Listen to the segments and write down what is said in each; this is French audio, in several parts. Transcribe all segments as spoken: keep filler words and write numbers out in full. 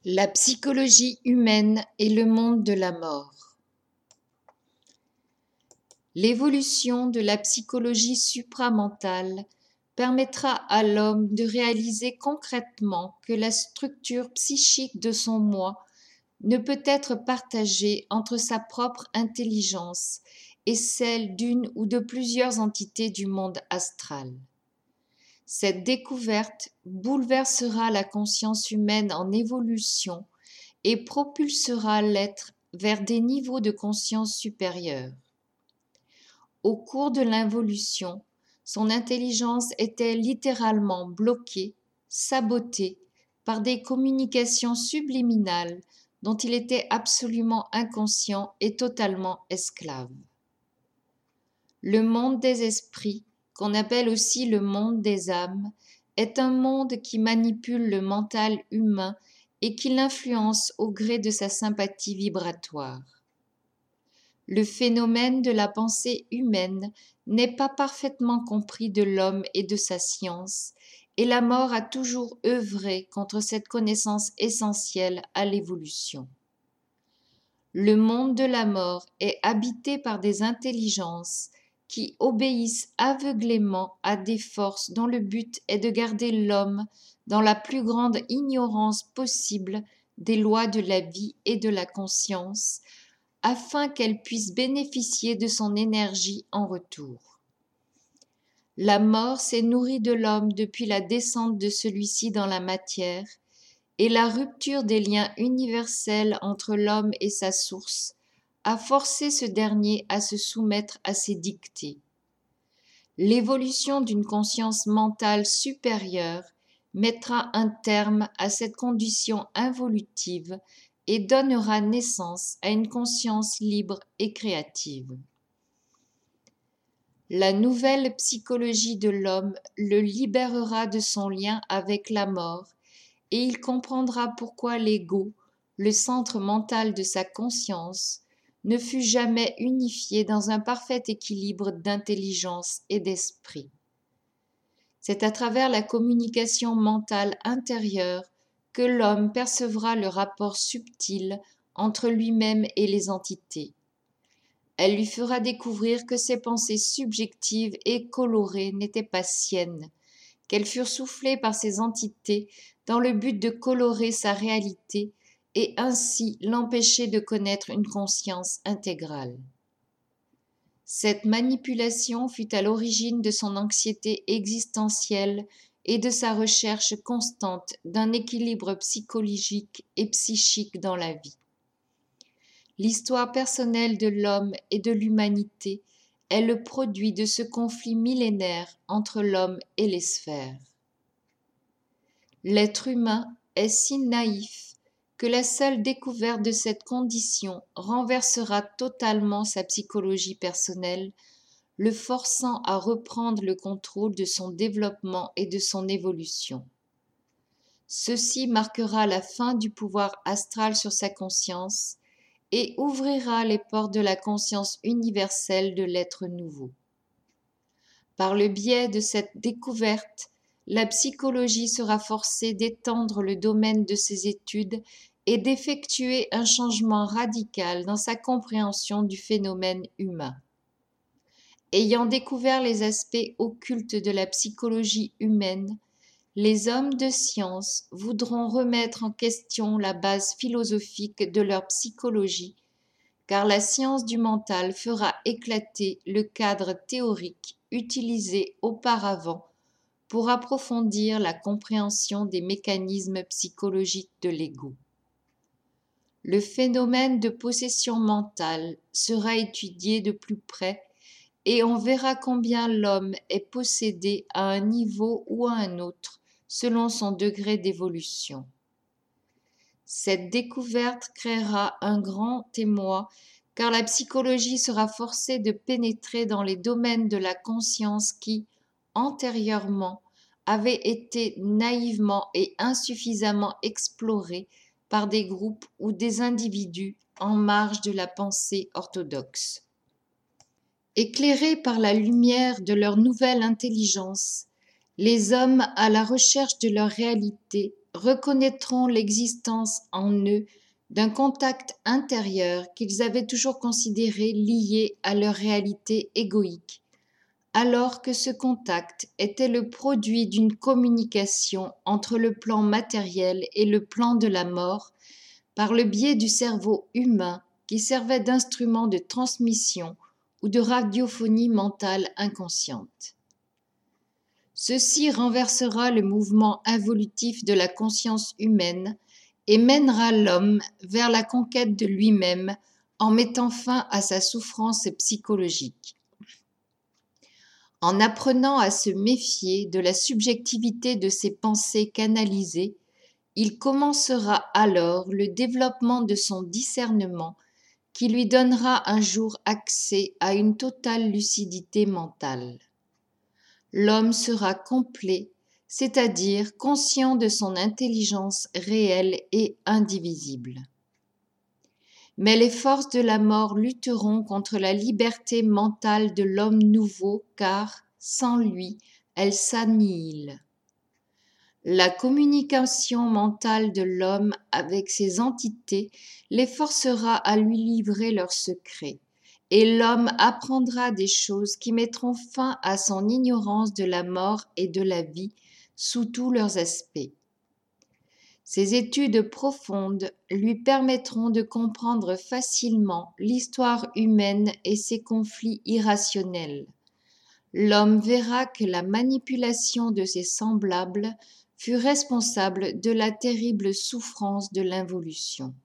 La psychologie humaine et le monde de la mort. L'évolution de la psychologie supramentale permettra à l'homme de réaliser concrètement que la structure psychique de son moi ne peut être partagée entre sa propre intelligence et celle d'une ou de plusieurs entités du monde astral. Cette découverte bouleversera la conscience humaine en évolution et propulsera l'être vers des niveaux de conscience supérieurs. Au cours de l'involution, son intelligence était littéralement bloquée, sabotée par des communications subliminales dont il était absolument inconscient et totalement esclave. Le monde des esprits, qu'on appelle aussi le monde des âmes, est un monde qui manipule le mental humain et qui l'influence au gré de sa sympathie vibratoire. Le phénomène de la pensée humaine n'est pas parfaitement compris de l'homme et de sa science, et la mort a toujours œuvré contre cette connaissance essentielle à l'évolution. Le monde de la mort est habité par des intelligences qui obéissent aveuglément à des forces dont le but est de garder l'homme dans la plus grande ignorance possible des lois de la vie et de la conscience, afin qu'elle puisse bénéficier de son énergie en retour. La mort s'est nourrie de l'homme depuis la descente de celui-ci dans la matière, et la rupture des liens universels entre l'homme et sa source a forcé ce dernier à se soumettre à ses dictées. L'évolution d'une conscience mentale supérieure mettra un terme à cette condition involutive et donnera naissance à une conscience libre et créative. La nouvelle psychologie de l'homme le libérera de son lien avec la mort et il comprendra pourquoi l'ego, le centre mental de sa conscience, ne fut jamais unifié dans un parfait équilibre d'intelligence et d'esprit. C'est à travers la communication mentale intérieure que l'homme percevra le rapport subtil entre lui-même et les entités. Elle lui fera découvrir que ses pensées subjectives et colorées n'étaient pas siennes, qu'elles furent soufflées par ces entités dans le but de colorer sa réalité et ainsi l'empêcher de connaître une conscience intégrale. Cette manipulation fut à l'origine de son anxiété existentielle et de sa recherche constante d'un équilibre psychologique et psychique dans la vie. L'histoire personnelle de l'homme et de l'humanité est le produit de ce conflit millénaire entre l'homme et les sphères. L'être humain est si naïf que la seule découverte de cette condition renversera totalement sa psychologie personnelle, le forçant à reprendre le contrôle de son développement et de son évolution. Ceci marquera la fin du pouvoir astral sur sa conscience et ouvrira les portes de la conscience universelle de l'être nouveau. Par le biais de cette découverte, la psychologie sera forcée d'étendre le domaine de ses études et d'effectuer un changement radical dans sa compréhension du phénomène humain. Ayant découvert les aspects occultes de la psychologie humaine, les hommes de science voudront remettre en question la base philosophique de leur psychologie, car la science du mental fera éclater le cadre théorique utilisé auparavant pour approfondir la compréhension des mécanismes psychologiques de l'ego. Le phénomène de possession mentale sera étudié de plus près et on verra combien l'homme est possédé à un niveau ou à un autre selon son degré d'évolution. Cette découverte créera un grand émoi car la psychologie sera forcée de pénétrer dans les domaines de la conscience qui, antérieurement, avaient été naïvement et insuffisamment explorés par des groupes ou des individus en marge de la pensée orthodoxe. Éclairés par la lumière de leur nouvelle intelligence, les hommes à la recherche de leur réalité reconnaîtront l'existence en eux d'un contact intérieur qu'ils avaient toujours considéré lié à leur réalité égoïque, alors que ce contact était le produit d'une communication entre le plan matériel et le plan de la mort, par le biais du cerveau humain qui servait d'instrument de transmission ou de radiophonie mentale inconsciente. Ceci renversera le mouvement involutif de la conscience humaine et mènera l'homme vers la conquête de lui-même en mettant fin à sa souffrance psychologique. En apprenant à se méfier de la subjectivité de ses pensées canalisées, il commencera alors le développement de son discernement qui lui donnera un jour accès à une totale lucidité mentale. L'homme sera complet, c'est-à-dire conscient de son intelligence réelle et indivisible. Mais les forces de la mort lutteront contre la liberté mentale de l'homme nouveau car, sans lui, elle s'annihile. La communication mentale de l'homme avec ses entités les forcera à lui livrer leurs secrets, et l'homme apprendra des choses qui mettront fin à son ignorance de la mort et de la vie sous tous leurs aspects. Ces études profondes lui permettront de comprendre facilement l'histoire humaine et ses conflits irrationnels. L'homme verra que la manipulation de ses semblables fut responsable de la terrible souffrance de l'involution.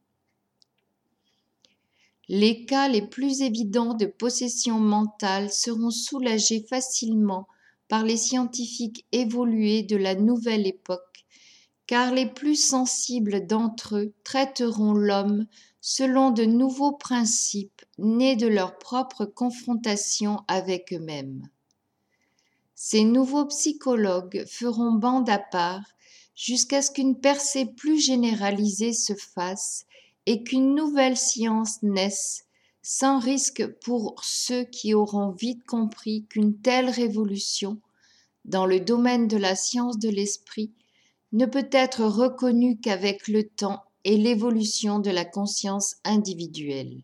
Les cas les plus évidents de possession mentale seront soulagés facilement par les scientifiques évolués de la nouvelle époque, car les plus sensibles d'entre eux traiteront l'homme selon de nouveaux principes nés de leur propre confrontation avec eux-mêmes. Ces nouveaux psychologues feront bande à part jusqu'à ce qu'une percée plus généralisée se fasse et qu'une nouvelle science naisse, sans risque pour ceux qui auront vite compris qu'une telle révolution, dans le domaine de la science de l'esprit, ne peut être reconnue qu'avec le temps et l'évolution de la conscience individuelle.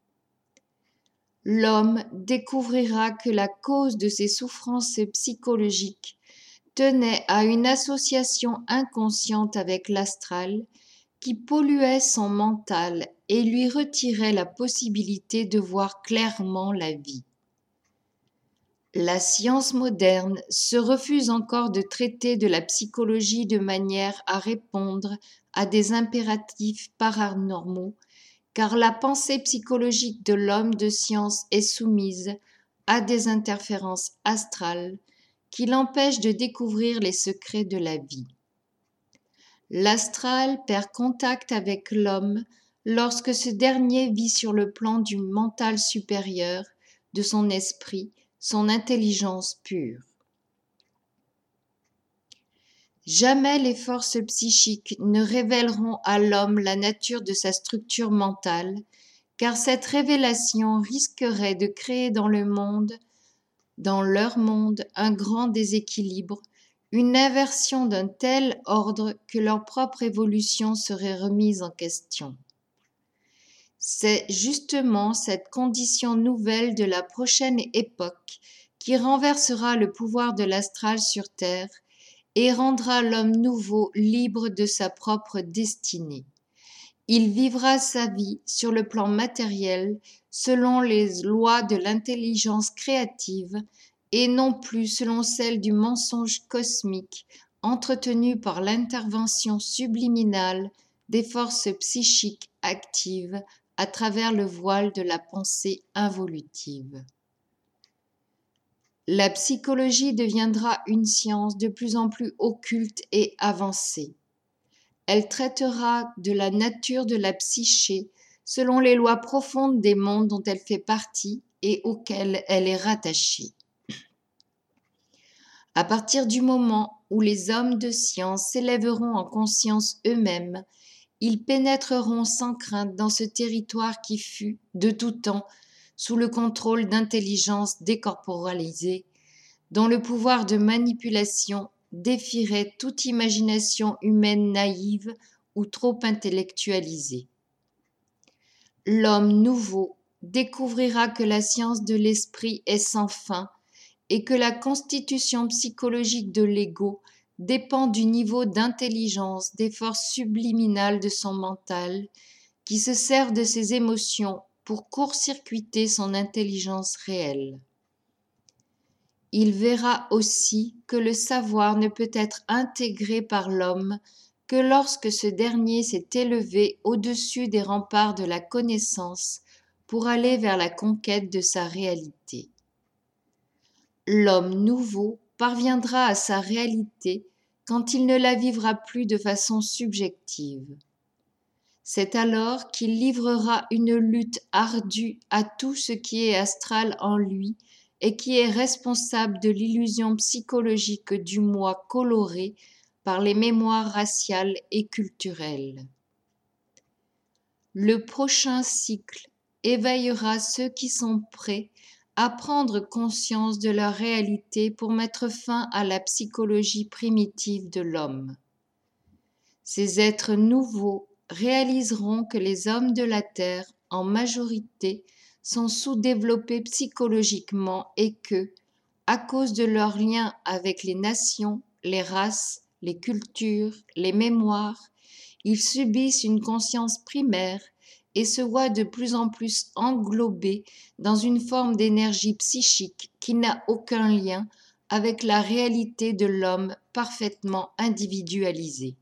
L'homme découvrira que la cause de ses souffrances psychologiques tenait à une association inconsciente avec l'astral qui polluait son mental et lui retirait la possibilité de voir clairement la vie. La science moderne se refuse encore de traiter de la psychologie de manière à répondre à des impératifs paranormaux, car la pensée psychologique de l'homme de science est soumise à des interférences astrales qui l'empêchent de découvrir les secrets de la vie. L'astral perd contact avec l'homme lorsque ce dernier vit sur le plan du mental supérieur, de son esprit, son intelligence pure. Jamais les forces psychiques ne révéleront à l'homme la nature de sa structure mentale, car cette révélation risquerait de créer dans le monde, dans leur monde, un grand déséquilibre, une inversion d'un tel ordre que leur propre évolution serait remise en question. C'est justement cette condition nouvelle de la prochaine époque qui renversera le pouvoir de l'astral sur Terre et rendra l'homme nouveau libre de sa propre destinée. Il vivra sa vie sur le plan matériel selon les lois de l'intelligence créative et non plus selon celles du mensonge cosmique entretenu par l'intervention subliminale des forces psychiques actives à travers le voile de la pensée involutive. La psychologie deviendra une science de plus en plus occulte et avancée. Elle traitera de la nature de la psyché selon les lois profondes des mondes dont elle fait partie et auxquels elle est rattachée. À partir du moment où les hommes de science s'élèveront en conscience eux-mêmes, ils pénétreront sans crainte dans ce territoire qui fut, de tout temps, sous le contrôle d'intelligences décorporalisées, dont le pouvoir de manipulation défierait toute imagination humaine naïve ou trop intellectualisée. L'homme nouveau découvrira que la science de l'esprit est sans fin et que la constitution psychologique de l'ego dépend du niveau d'intelligence des forces subliminales de son mental qui se servent de ses émotions pour court-circuiter son intelligence réelle. Il verra aussi que le savoir ne peut être intégré par l'homme que lorsque ce dernier s'est élevé au-dessus des remparts de la connaissance pour aller vers la conquête de sa réalité. L'homme nouveau parviendra à sa réalité quand il ne la vivra plus de façon subjective. C'est alors qu'il livrera une lutte ardue à tout ce qui est astral en lui et qui est responsable de l'illusion psychologique du moi coloré par les mémoires raciales et culturelles. Le prochain cycle éveillera ceux qui sont prêts à prendre conscience de leur réalité pour mettre fin à la psychologie primitive de l'homme. Ces êtres nouveaux réaliseront que les hommes de la Terre, en majorité, sont sous-développés psychologiquement et que, à cause de leur lien avec les nations, les races, les cultures, les mémoires, ils subissent une conscience primaire et se voient de plus en plus englobés dans une forme d'énergie psychique qui n'a aucun lien avec la réalité de l'homme parfaitement individualisé.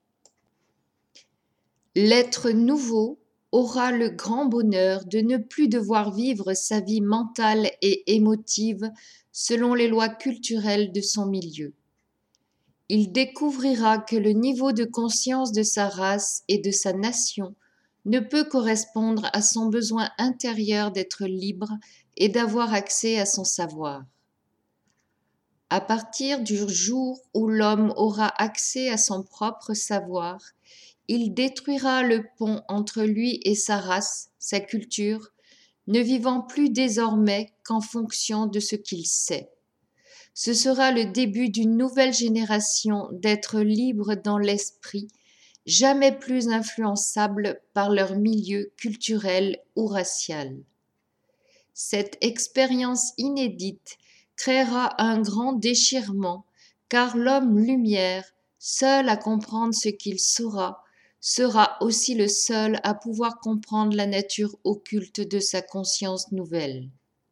L'être nouveau aura le grand bonheur de ne plus devoir vivre sa vie mentale et émotive selon les lois culturelles de son milieu. Il découvrira que le niveau de conscience de sa race et de sa nation ne peut correspondre à son besoin intérieur d'être libre et d'avoir accès à son savoir. À partir du jour où l'homme aura accès à son propre savoir, il détruira le pont entre lui et sa race, sa culture, ne vivant plus désormais qu'en fonction de ce qu'il sait. Ce sera le début d'une nouvelle génération d'êtres libres dans l'esprit, jamais plus influençables par leur milieu culturel ou racial. Cette expérience inédite créera un grand déchirement, car l'homme lumière, seul à comprendre ce qu'il saura, sera aussi le seul à pouvoir comprendre la nature occulte de sa conscience nouvelle.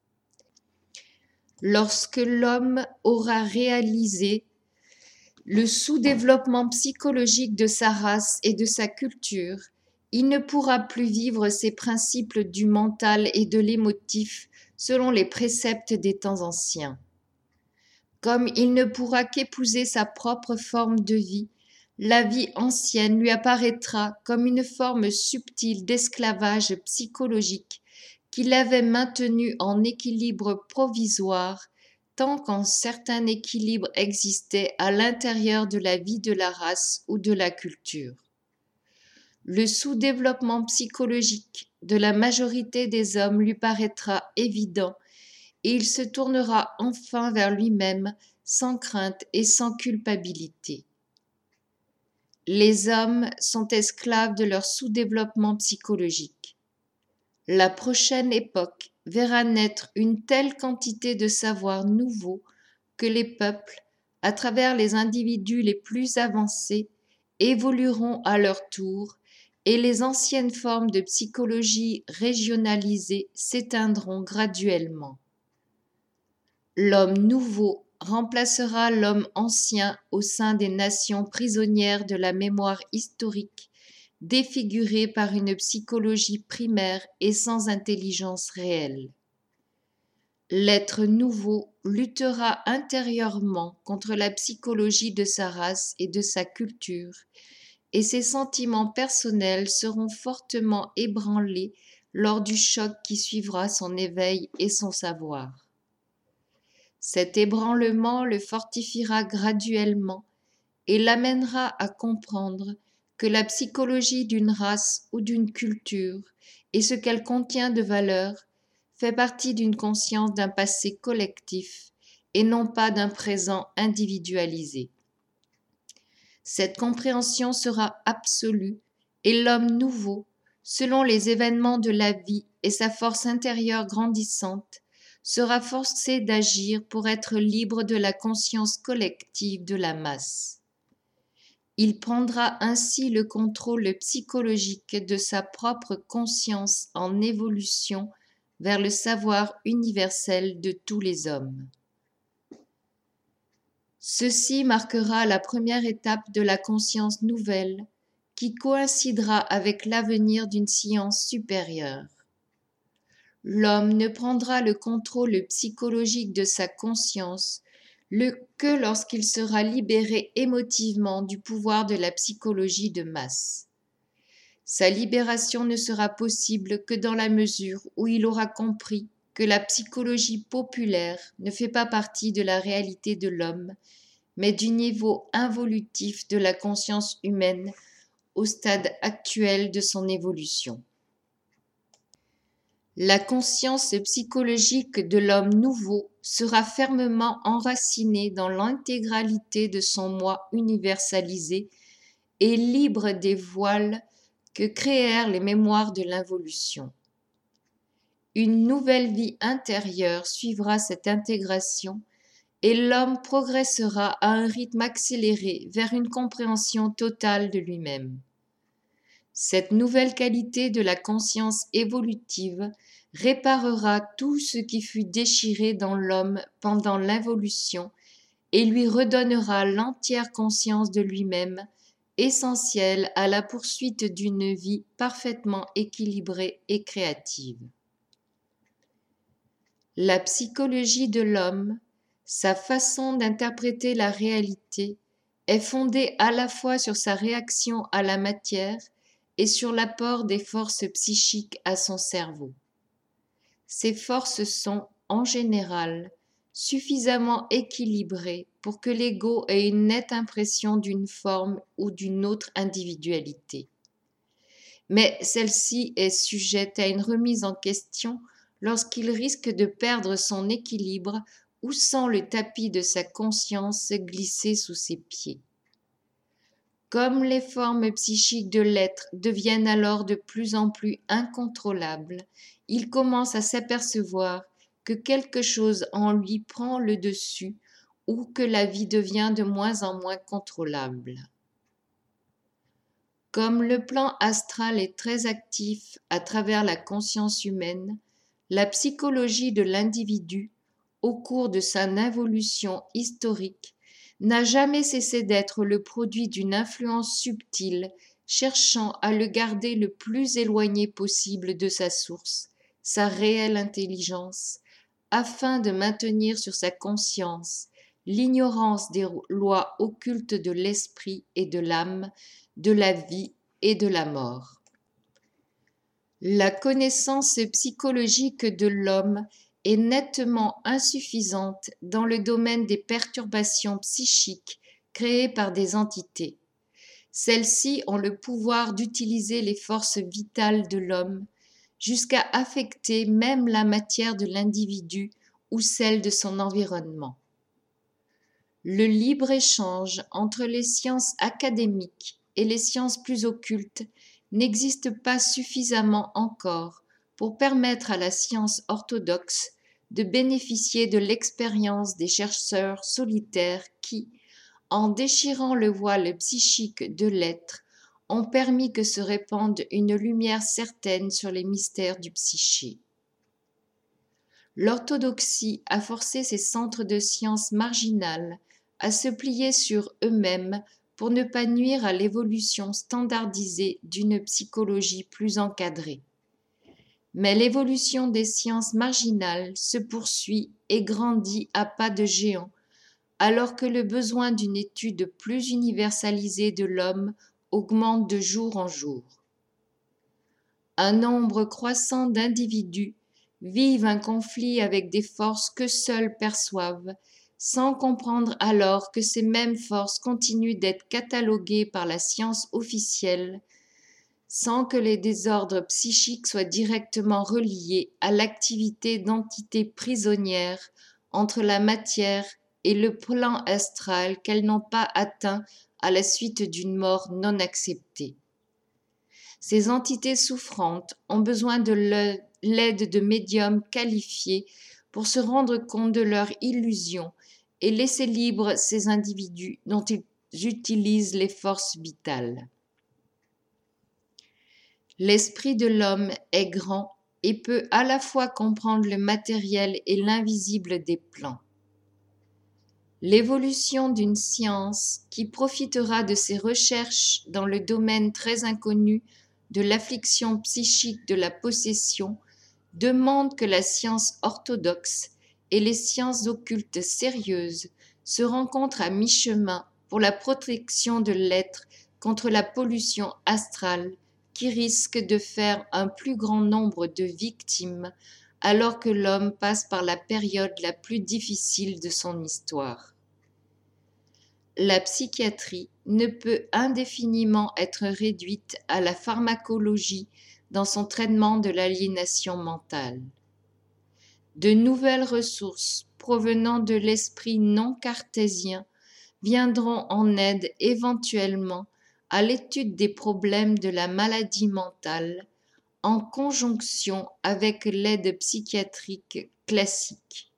Lorsque l'homme aura réalisé le sous-développement psychologique de sa race et de sa culture, il ne pourra plus vivre ses principes du mental et de l'émotif selon les préceptes des temps anciens. Comme il ne pourra qu'épouser sa propre forme de vie, la vie ancienne lui apparaîtra comme une forme subtile d'esclavage psychologique qui l'avait maintenu en équilibre provisoire tant qu'un certain équilibre existait à l'intérieur de la vie de la race ou de la culture. Le sous-développement psychologique de la majorité des hommes lui paraîtra évident et il se tournera enfin vers lui-même sans crainte et sans culpabilité. Les hommes sont esclaves de leur sous-développement psychologique. La prochaine époque verra naître une telle quantité de savoirs nouveaux que les peuples, à travers les individus les plus avancés, évolueront à leur tour et les anciennes formes de psychologie régionalisée s'éteindront graduellement. L'homme nouveau remplacera l'homme ancien au sein des nations prisonnières de la mémoire historique, défigurées par une psychologie primaire et sans intelligence réelle. L'être nouveau luttera intérieurement contre la psychologie de sa race et de sa culture, et ses sentiments personnels seront fortement ébranlés lors du choc qui suivra son éveil et son savoir. Cet ébranlement le fortifiera graduellement et l'amènera à comprendre que la psychologie d'une race ou d'une culture et ce qu'elle contient de valeur fait partie d'une conscience d'un passé collectif et non pas d'un présent individualisé. Cette compréhension sera absolue et l'homme nouveau, selon les événements de la vie et sa force intérieure grandissante, sera forcé d'agir pour être libre de la conscience collective de la masse. Il prendra ainsi le contrôle psychologique de sa propre conscience en évolution vers le savoir universel de tous les hommes. Ceci marquera la première étape de la conscience nouvelle qui coïncidera avec l'avenir d'une science supérieure. L'homme ne prendra le contrôle psychologique de sa conscience le, que lorsqu'il sera libéré émotivement du pouvoir de la psychologie de masse. Sa libération ne sera possible que dans la mesure où il aura compris que la psychologie populaire ne fait pas partie de la réalité de l'homme, mais du niveau involutif de la conscience humaine au stade actuel de son évolution. La conscience psychologique de l'homme nouveau sera fermement enracinée dans l'intégralité de son moi universalisé et libre des voiles que créèrent les mémoires de l'involution. Une nouvelle vie intérieure suivra cette intégration et l'homme progressera à un rythme accéléré vers une compréhension totale de lui-même. Cette nouvelle qualité de la conscience évolutive réparera tout ce qui fut déchiré dans l'homme pendant l'involution et lui redonnera l'entière conscience de lui-même, essentielle à la poursuite d'une vie parfaitement équilibrée et créative. La psychologie de l'homme, sa façon d'interpréter la réalité, est fondée à la fois sur sa réaction à la matière et sur l'apport des forces psychiques à son cerveau. Ces forces sont, en général, suffisamment équilibrées pour que l'ego ait une nette impression d'une forme ou d'une autre individualité. Mais celle-ci est sujette à une remise en question lorsqu'il risque de perdre son équilibre ou sent le tapis de sa conscience glisser sous ses pieds. Comme les formes psychiques de l'être deviennent alors de plus en plus incontrôlables, il commence à s'apercevoir que quelque chose en lui prend le dessus ou que la vie devient de moins en moins contrôlable. Comme le plan astral est très actif à travers la conscience humaine, la psychologie de l'individu, au cours de sa involution historique, n'a jamais cessé d'être le produit d'une influence subtile, cherchant à le garder le plus éloigné possible de sa source, sa réelle intelligence, afin de maintenir sur sa conscience l'ignorance des lois occultes de l'esprit et de l'âme, de la vie et de la mort. La connaissance psychologique de l'homme est nettement insuffisante dans le domaine des perturbations psychiques créées par des entités. Celles-ci ont le pouvoir d'utiliser les forces vitales de l'homme jusqu'à affecter même la matière de l'individu ou celle de son environnement. Le libre-échange entre les sciences académiques et les sciences plus occultes n'existe pas suffisamment encore pour permettre à la science orthodoxe de bénéficier de l'expérience des chercheurs solitaires qui, en déchirant le voile psychique de l'être, ont permis que se répande une lumière certaine sur les mystères du psyché. L'orthodoxie a forcé ces centres de sciences marginales à se plier sur eux-mêmes pour ne pas nuire à l'évolution standardisée d'une psychologie plus encadrée. Mais l'évolution des sciences marginales se poursuit et grandit à pas de géant, alors que le besoin d'une étude plus universalisée de l'homme augmente de jour en jour. Un nombre croissant d'individus vivent un conflit avec des forces que seuls perçoivent, sans comprendre alors que ces mêmes forces continuent d'être cataloguées par la science officielle, sans que les désordres psychiques soient directement reliés à l'activité d'entités prisonnières entre la matière et le plan astral qu'elles n'ont pas atteint à la suite d'une mort non acceptée. Ces entités souffrantes ont besoin de l'aide de médiums qualifiés pour se rendre compte de leur illusion et laisser libres ces individus dont ils utilisent les forces vitales. L'esprit de l'homme est grand et peut à la fois comprendre le matériel et l'invisible des plans. L'évolution d'une science qui profitera de ses recherches dans le domaine très inconnu de l'affliction psychique de la possession demande que la science orthodoxe et les sciences occultes sérieuses se rencontrent à mi-chemin pour la protection de l'être contre la pollution astrale qui risque de faire un plus grand nombre de victimes alors que l'homme passe par la période la plus difficile de son histoire. La psychiatrie ne peut indéfiniment être réduite à la pharmacologie dans son traitement de l'aliénation mentale. De nouvelles ressources provenant de l'esprit non cartésien viendront en aide éventuellement à l'étude des problèmes de la maladie mentale en conjonction avec l'aide psychiatrique classique.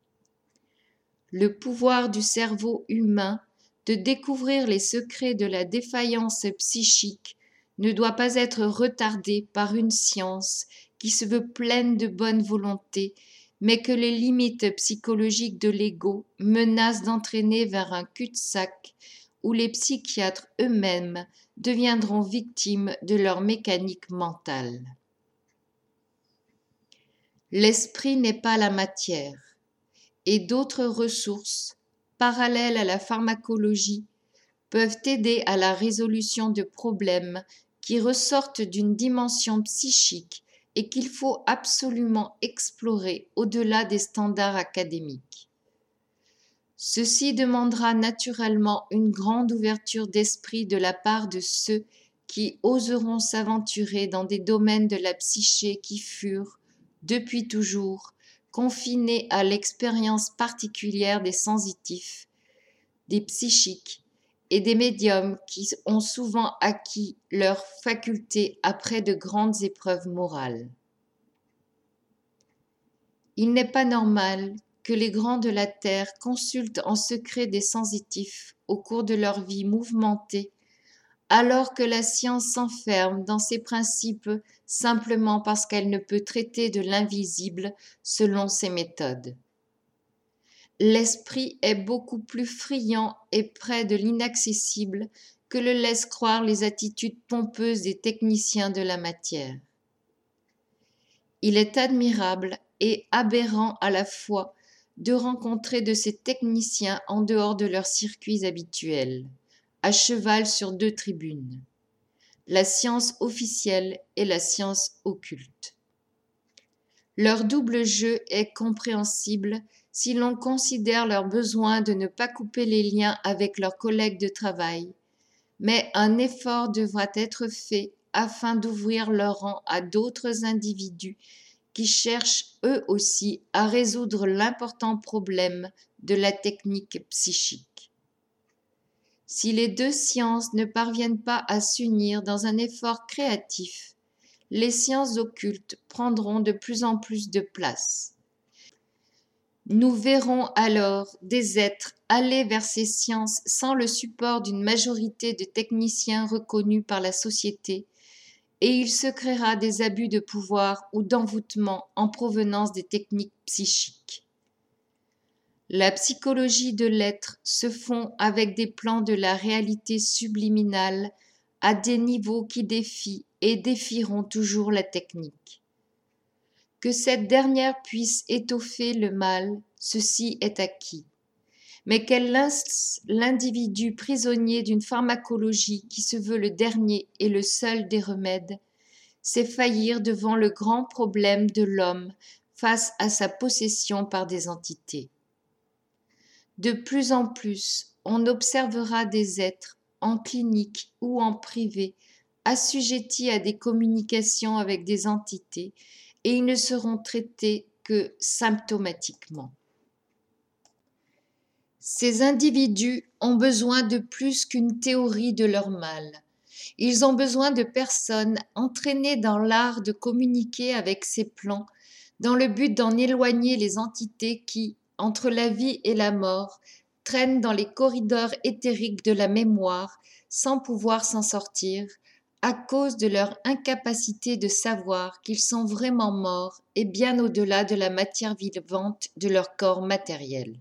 Le pouvoir du cerveau humain de découvrir les secrets de la défaillance psychique ne doit pas être retardé par une science qui se veut pleine de bonne volonté, mais que les limites psychologiques de l'ego menacent d'entraîner vers un cul-de-sac où les psychiatres eux-mêmes deviendront victimes de leur mécanique mentale. L'esprit n'est pas la matière, et d'autres ressources, parallèles à la pharmacologie, peuvent aider à la résolution de problèmes qui ressortent d'une dimension psychique et qu'il faut absolument explorer au-delà des standards académiques. Ceci demandera naturellement une grande ouverture d'esprit de la part de ceux qui oseront s'aventurer dans des domaines de la psyché qui furent, depuis toujours, confinés à l'expérience particulière des sensitifs, des psychiques et des médiums qui ont souvent acquis leurs facultés après de grandes épreuves morales. Il n'est pas normal que les grands de la terre consultent en secret des sensitifs au cours de leur vie mouvementée, alors que la science s'enferme dans ses principes simplement parce qu'elle ne peut traiter de l'invisible selon ses méthodes. L'esprit est beaucoup plus friand et près de l'inaccessible que le laissent croire les attitudes pompeuses des techniciens de la matière. Il est admirable et aberrant à la fois de rencontrer de ces techniciens en dehors de leurs circuits habituels, à cheval sur deux tribunes, la science officielle et la science occulte. Leur double jeu est compréhensible si l'on considère leur besoin de ne pas couper les liens avec leurs collègues de travail, mais un effort devra être fait afin d'ouvrir leur rang à d'autres individus qui cherchent eux aussi à résoudre l'important problème de la technique psychique. Si les deux sciences ne parviennent pas à s'unir dans un effort créatif, les sciences occultes prendront de plus en plus de place. Nous verrons alors des êtres aller vers ces sciences sans le support d'une majorité de techniciens reconnus par la société, et il se créera des abus de pouvoir ou d'envoûtement en provenance des techniques psychiques. La psychologie de l'être se fond avec des plans de la réalité subliminale à des niveaux qui défient et défieront toujours la technique. Que cette dernière puisse étoffer le mal, ceci est acquis. Mais qu'elle laisse l'individu prisonnier d'une pharmacologie qui se veut le dernier et le seul des remèdes, c'est faillir devant le grand problème de l'homme face à sa possession par des entités. De plus en plus, on observera des êtres, en clinique ou en privé, assujettis à des communications avec des entités, et ils ne seront traités que symptomatiquement. Ces individus ont besoin de plus qu'une théorie de leur mal. Ils ont besoin de personnes entraînées dans l'art de communiquer avec ces plans, dans le but d'en éloigner les entités qui, entre la vie et la mort, traînent dans les corridors éthériques de la mémoire sans pouvoir s'en sortir, à cause de leur incapacité de savoir qu'ils sont vraiment morts et bien au-delà de la matière vivante de leur corps matériel.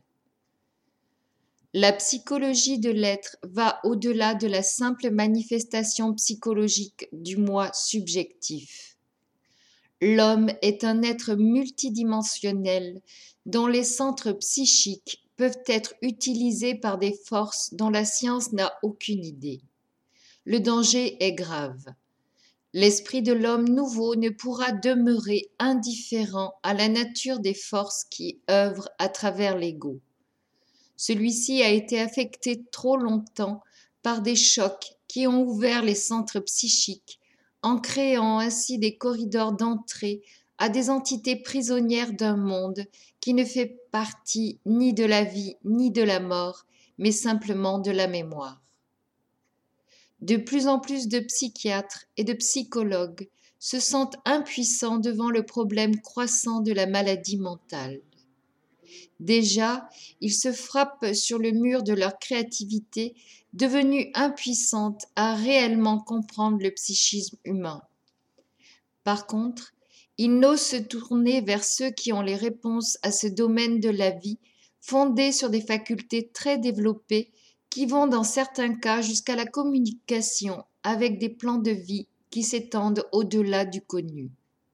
La psychologie de l'être va au-delà de la simple manifestation psychologique du moi subjectif. L'homme est un être multidimensionnel dont les centres psychiques peuvent être utilisés par des forces dont la science n'a aucune idée. Le danger est grave. L'esprit de l'homme nouveau ne pourra demeurer indifférent à la nature des forces qui œuvrent à travers l'ego. Celui-ci a été affecté trop longtemps par des chocs qui ont ouvert les centres psychiques, en créant ainsi des corridors d'entrée à des entités prisonnières d'un monde qui ne fait partie ni de la vie ni de la mort, mais simplement de la mémoire. De plus en plus de psychiatres et de psychologues se sentent impuissants devant le problème croissant de la maladie mentale. Déjà, ils se frappent sur le mur de leur créativité, devenue impuissante à réellement comprendre le psychisme humain. Par contre, ils n'osent se tourner vers ceux qui ont les réponses à ce domaine de la vie, fondé sur des facultés très développées qui vont dans certains cas jusqu'à la communication avec des plans de vie qui s'étendent au-delà du connu.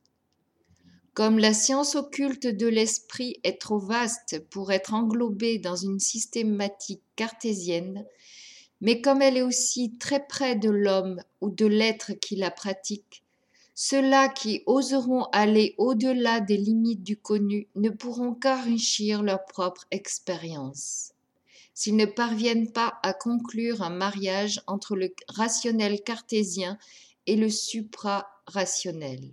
Comme la science occulte de l'esprit est trop vaste pour être englobée dans une systématique cartésienne, mais comme elle est aussi très près de l'homme ou de l'être qui la pratique, ceux-là qui oseront aller au-delà des limites du connu ne pourront qu'enrichir leur propre expérience. S'ils ne parviennent pas à conclure un mariage entre le rationnel cartésien et le supra-rationnel.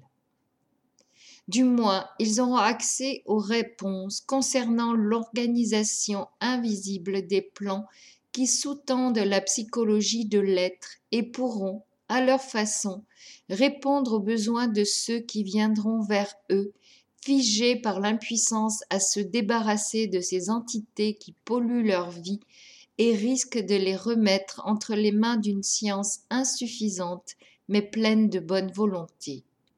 Du moins, ils auront accès aux réponses concernant l'organisation invisible des plans qui sous-tendent la psychologie de l'être et pourront, à leur façon, répondre aux besoins de ceux qui viendront vers eux, figés par l'impuissance à se débarrasser de ces entités qui polluent leur vie et risquent de les remettre entre les mains d'une science insuffisante mais pleine de bonne volonté.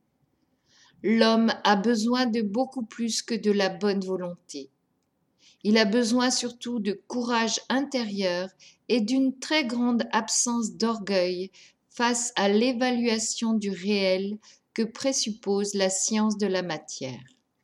L'homme a besoin de beaucoup plus que de la bonne volonté. Il a besoin surtout de courage intérieur et d'une très grande absence d'orgueil face à l'évaluation du réel que présuppose la science de la matière.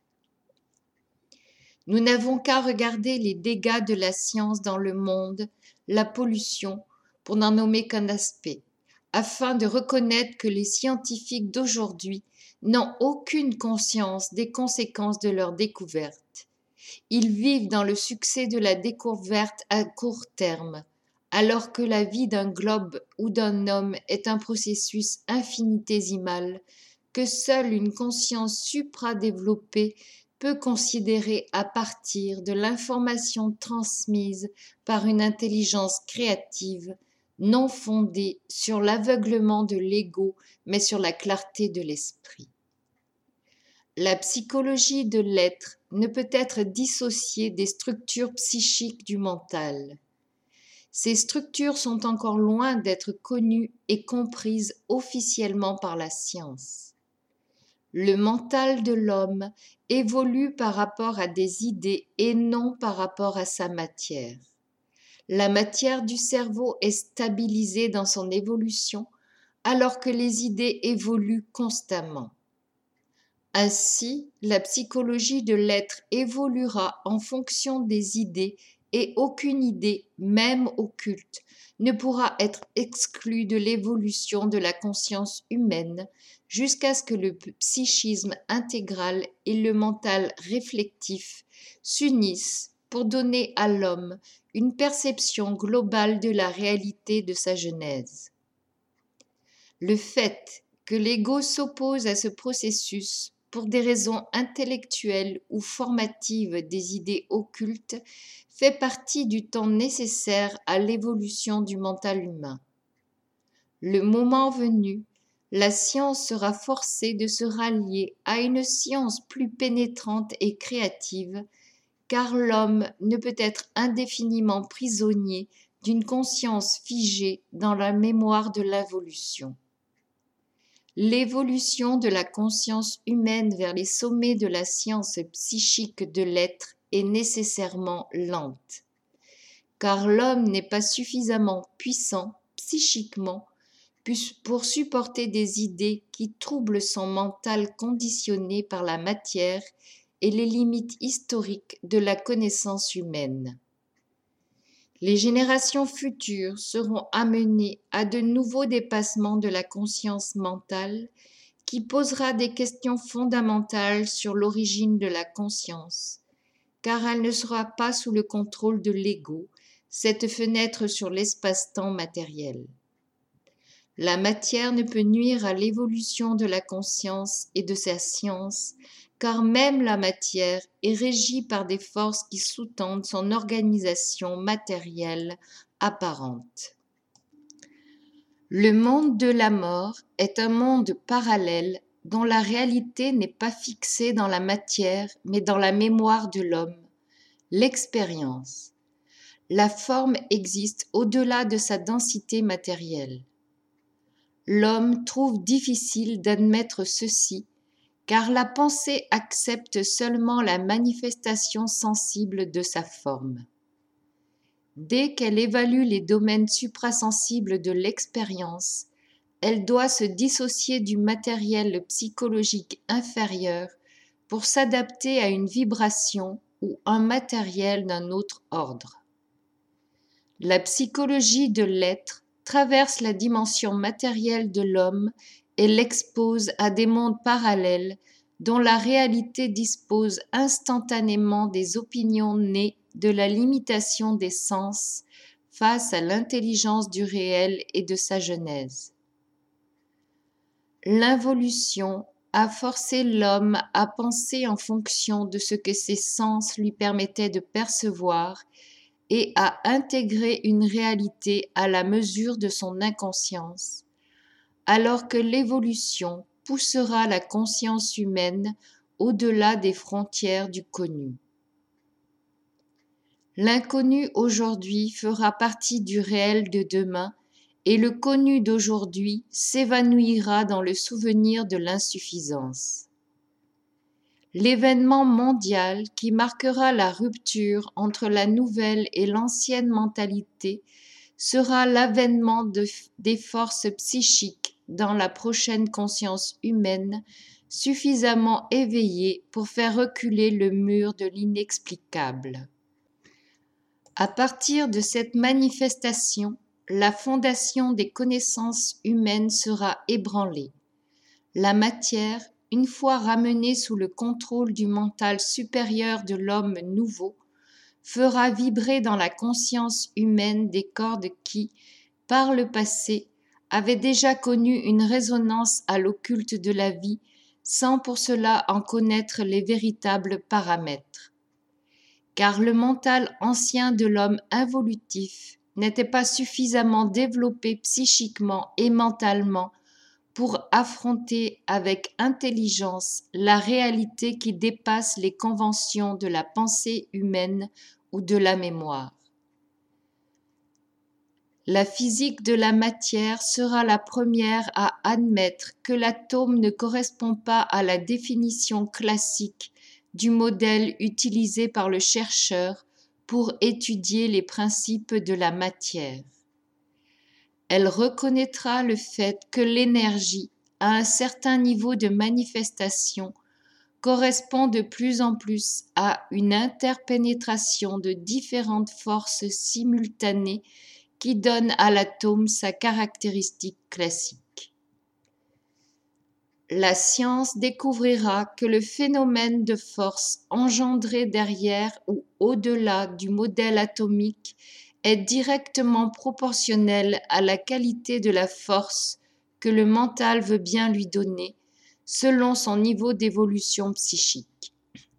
Nous n'avons qu'à regarder les dégâts de la science dans le monde, la pollution, pour n'en nommer qu'un aspect, afin de reconnaître que les scientifiques d'aujourd'hui n'ont aucune conscience des conséquences de leurs découvertes. Ils vivent dans le succès de la découverte à court terme, alors que la vie d'un globe ou d'un homme est un processus infinitésimal que seule une conscience supradéveloppée peut considérer à partir de l'information transmise par une intelligence créative non fondée sur l'aveuglement de l'ego, mais sur la clarté de l'esprit. La psychologie de l'être ne peut être dissociée des structures psychiques du mental. Ces structures sont encore loin d'être connues et comprises officiellement par la science. Le mental de l'homme évolue par rapport à des idées et non par rapport à sa matière. La matière du cerveau est stabilisée dans son évolution alors que les idées évoluent constamment. Ainsi, la psychologie de l'être évoluera en fonction des idées et aucune idée, même occulte, ne pourra être exclue de l'évolution de la conscience humaine jusqu'à ce que le psychisme intégral et le mental réflectif s'unissent pour donner à l'homme une perception globale de la réalité de sa genèse. Le fait que l'ego s'oppose à ce processus pour des raisons intellectuelles ou formatives des idées occultes fait partie du temps nécessaire à l'évolution du mental humain. Le moment venu, la science sera forcée de se rallier à une science plus pénétrante et créative, car l'homme ne peut être indéfiniment prisonnier d'une conscience figée dans la mémoire de l'évolution. L'évolution de la conscience humaine vers les sommets de la science psychique de l'être est nécessairement lente, car l'homme n'est pas suffisamment puissant psychiquement pour supporter des idées qui troublent son mental conditionné par la matière et les limites historiques de la connaissance humaine. Les générations futures seront amenées à de nouveaux dépassements de la conscience mentale qui posera des questions fondamentales sur l'origine de la conscience, car elle ne sera pas sous le contrôle de l'ego, cette fenêtre sur l'espace-temps matériel. La matière ne peut nuire à l'évolution de la conscience et de sa science, car même la matière est régie par des forces qui sous-tendent son organisation matérielle apparente. Le monde de la mort est un monde parallèle dont la réalité n'est pas fixée dans la matière, mais dans la mémoire de l'homme, l'expérience. La forme existe au-delà de sa densité matérielle. L'homme trouve difficile d'admettre ceci, car la pensée accepte seulement la manifestation sensible de sa forme. Dès qu'elle évalue les domaines suprasensibles de l'expérience, elle doit se dissocier du matériel psychologique inférieur pour s'adapter à une vibration ou un matériel d'un autre ordre. La psychologie de l'être traverse la dimension matérielle de l'homme et l'expose à des mondes parallèles dont la réalité dispose instantanément des opinions nées de la limitation des sens face à l'intelligence du réel et de sa genèse. L'involution a forcé l'homme à penser en fonction de ce que ses sens lui permettaient de percevoir et à intégrer une réalité à la mesure de son inconscience, alors que l'évolution poussera la conscience humaine au-delà des frontières du connu. L'inconnu aujourd'hui fera partie du réel de demain et le connu d'aujourd'hui s'évanouira dans le souvenir de l'insuffisance. L'événement mondial qui marquera la rupture entre la nouvelle et l'ancienne mentalité sera l'avènement de, des forces psychiques dans la prochaine conscience humaine suffisamment éveillée pour faire reculer le mur de l'inexplicable. À partir de cette manifestation, la fondation des connaissances humaines sera ébranlée. La matière, une fois ramenée sous le contrôle du mental supérieur de l'homme nouveau, fera vibrer dans la conscience humaine des cordes qui, par le passé, avaient déjà connu une résonance à l'occulte de la vie, sans pour cela en connaître les véritables paramètres. Car le mental ancien de l'homme involutif n'était pas suffisamment développé psychiquement et mentalement pour affronter avec intelligence la réalité qui dépasse les conventions de la pensée humaine ou de la mémoire. La physique de la matière sera la première à admettre que l'atome ne correspond pas à la définition classique du modèle utilisé par le chercheur pour étudier les principes de la matière. Elle reconnaîtra le fait que l'énergie, à un certain niveau de manifestation, correspond de plus en plus à une interpénétration de différentes forces simultanées qui donnent à l'atome sa caractéristique classique. La science découvrira que le phénomène de force engendré derrière ou au-delà du modèle atomique est directement proportionnel à la qualité de la force que le mental veut bien lui donner, selon son niveau d'évolution psychique.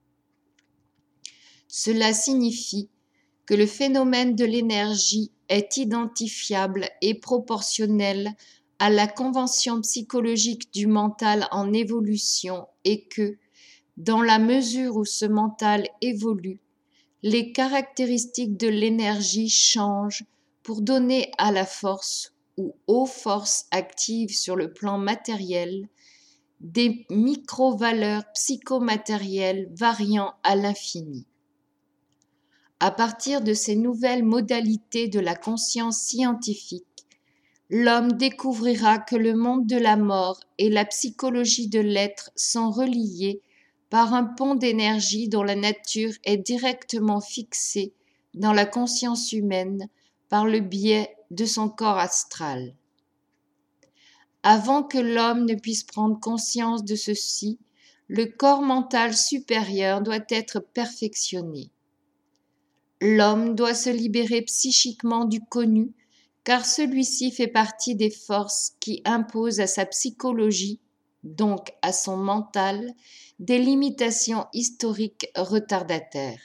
Cela signifie que le phénomène de l'énergie est identifiable et proportionnel à la convention psychologique du mental en évolution et que, dans la mesure où ce mental évolue, les caractéristiques de l'énergie changent pour donner à la force ou aux forces actives sur le plan matériel des micro-valeurs psychomatérielles variant à l'infini. À partir de ces nouvelles modalités de la conscience scientifique, l'homme découvrira que le monde de la mort et la psychologie de l'être sont reliés par un pont d'énergie dont la nature est directement fixée dans la conscience humaine par le biais de son corps astral. Avant que l'homme ne puisse prendre conscience de ceci, le corps mental supérieur doit être perfectionné. L'homme doit se libérer psychiquement du connu, car celui-ci fait partie des forces qui imposent à sa psychologie, donc à son mental, des limitations historiques retardataires.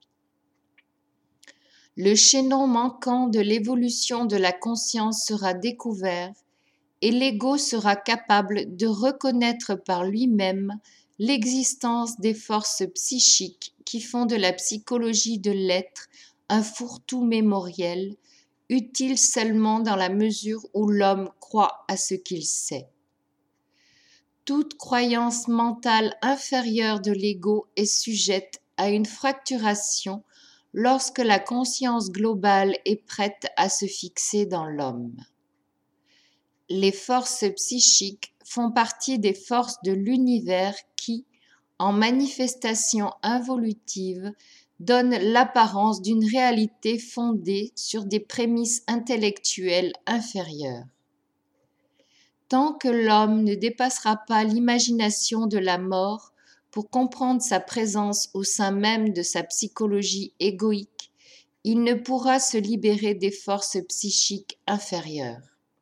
Le chaînon manquant de l'évolution de la conscience sera découvert et l'ego sera capable de reconnaître par lui-même l'existence des forces psychiques qui font de la psychologie de l'être un fourre-tout mémoriel, utile seulement dans la mesure où l'homme croit à ce qu'il sait. Toute croyance mentale inférieure de l'ego est sujette à une fracturation lorsque la conscience globale est prête à se fixer dans l'homme. Les forces psychiques font partie des forces de l'univers qui, en manifestation involutive, donnent l'apparence d'une réalité fondée sur des prémices intellectuelles inférieures. Tant que l'homme ne dépassera pas l'imagination de la mort pour comprendre sa présence au sein même de sa psychologie égoïque, il ne pourra se libérer des forces psychiques inférieures.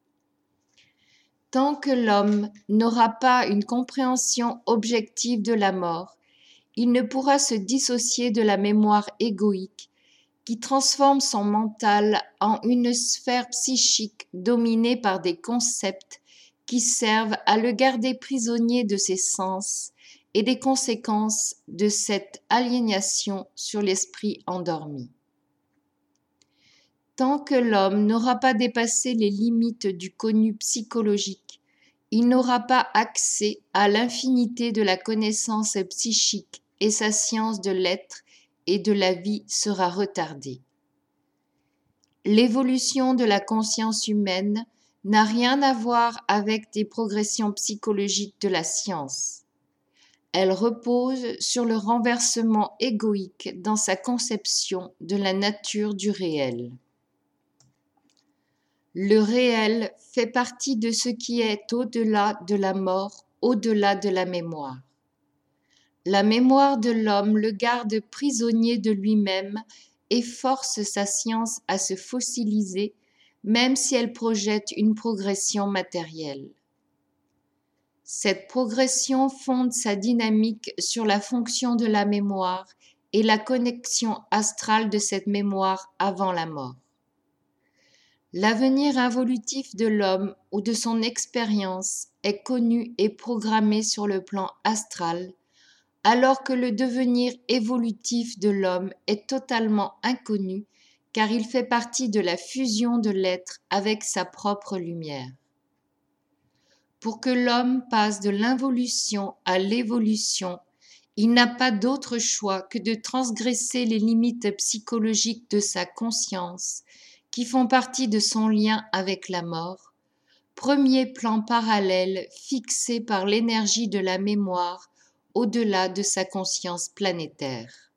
Tant que l'homme n'aura pas une compréhension objective de la mort, il ne pourra se dissocier de la mémoire égoïque qui transforme son mental en une sphère psychique dominée par des concepts qui servent à le garder prisonnier de ses sens et des conséquences de cette aliénation sur l'esprit endormi. Tant que l'homme n'aura pas dépassé les limites du connu psychologique, il n'aura pas accès à l'infinité de la connaissance psychique et sa science de l'être et de la vie sera retardée. L'évolution de la conscience humaine n'a rien à voir avec des progressions psychologiques de la science. Elle repose sur le renversement égoïque dans sa conception de la nature du réel. Le réel fait partie de ce qui est au-delà de la mort, au-delà de la mémoire. La mémoire de l'homme le garde prisonnier de lui-même et force sa science à se fossiliser, même si elle projette une progression matérielle. Cette progression fonde sa dynamique sur la fonction de la mémoire et la connexion astrale de cette mémoire avant la mort. L'avenir involutif de l'homme ou de son expérience est connu et programmé sur le plan astral, alors que le devenir évolutif de l'homme est totalement inconnu car il fait partie de la fusion de l'être avec sa propre lumière. Pour que l'homme passe de l'involution à l'évolution, il n'a pas d'autre choix que de transgresser les limites psychologiques de sa conscience qui font partie de son lien avec la mort, premier plan parallèle fixé par l'énergie de la mémoire au-delà de sa conscience planétaire.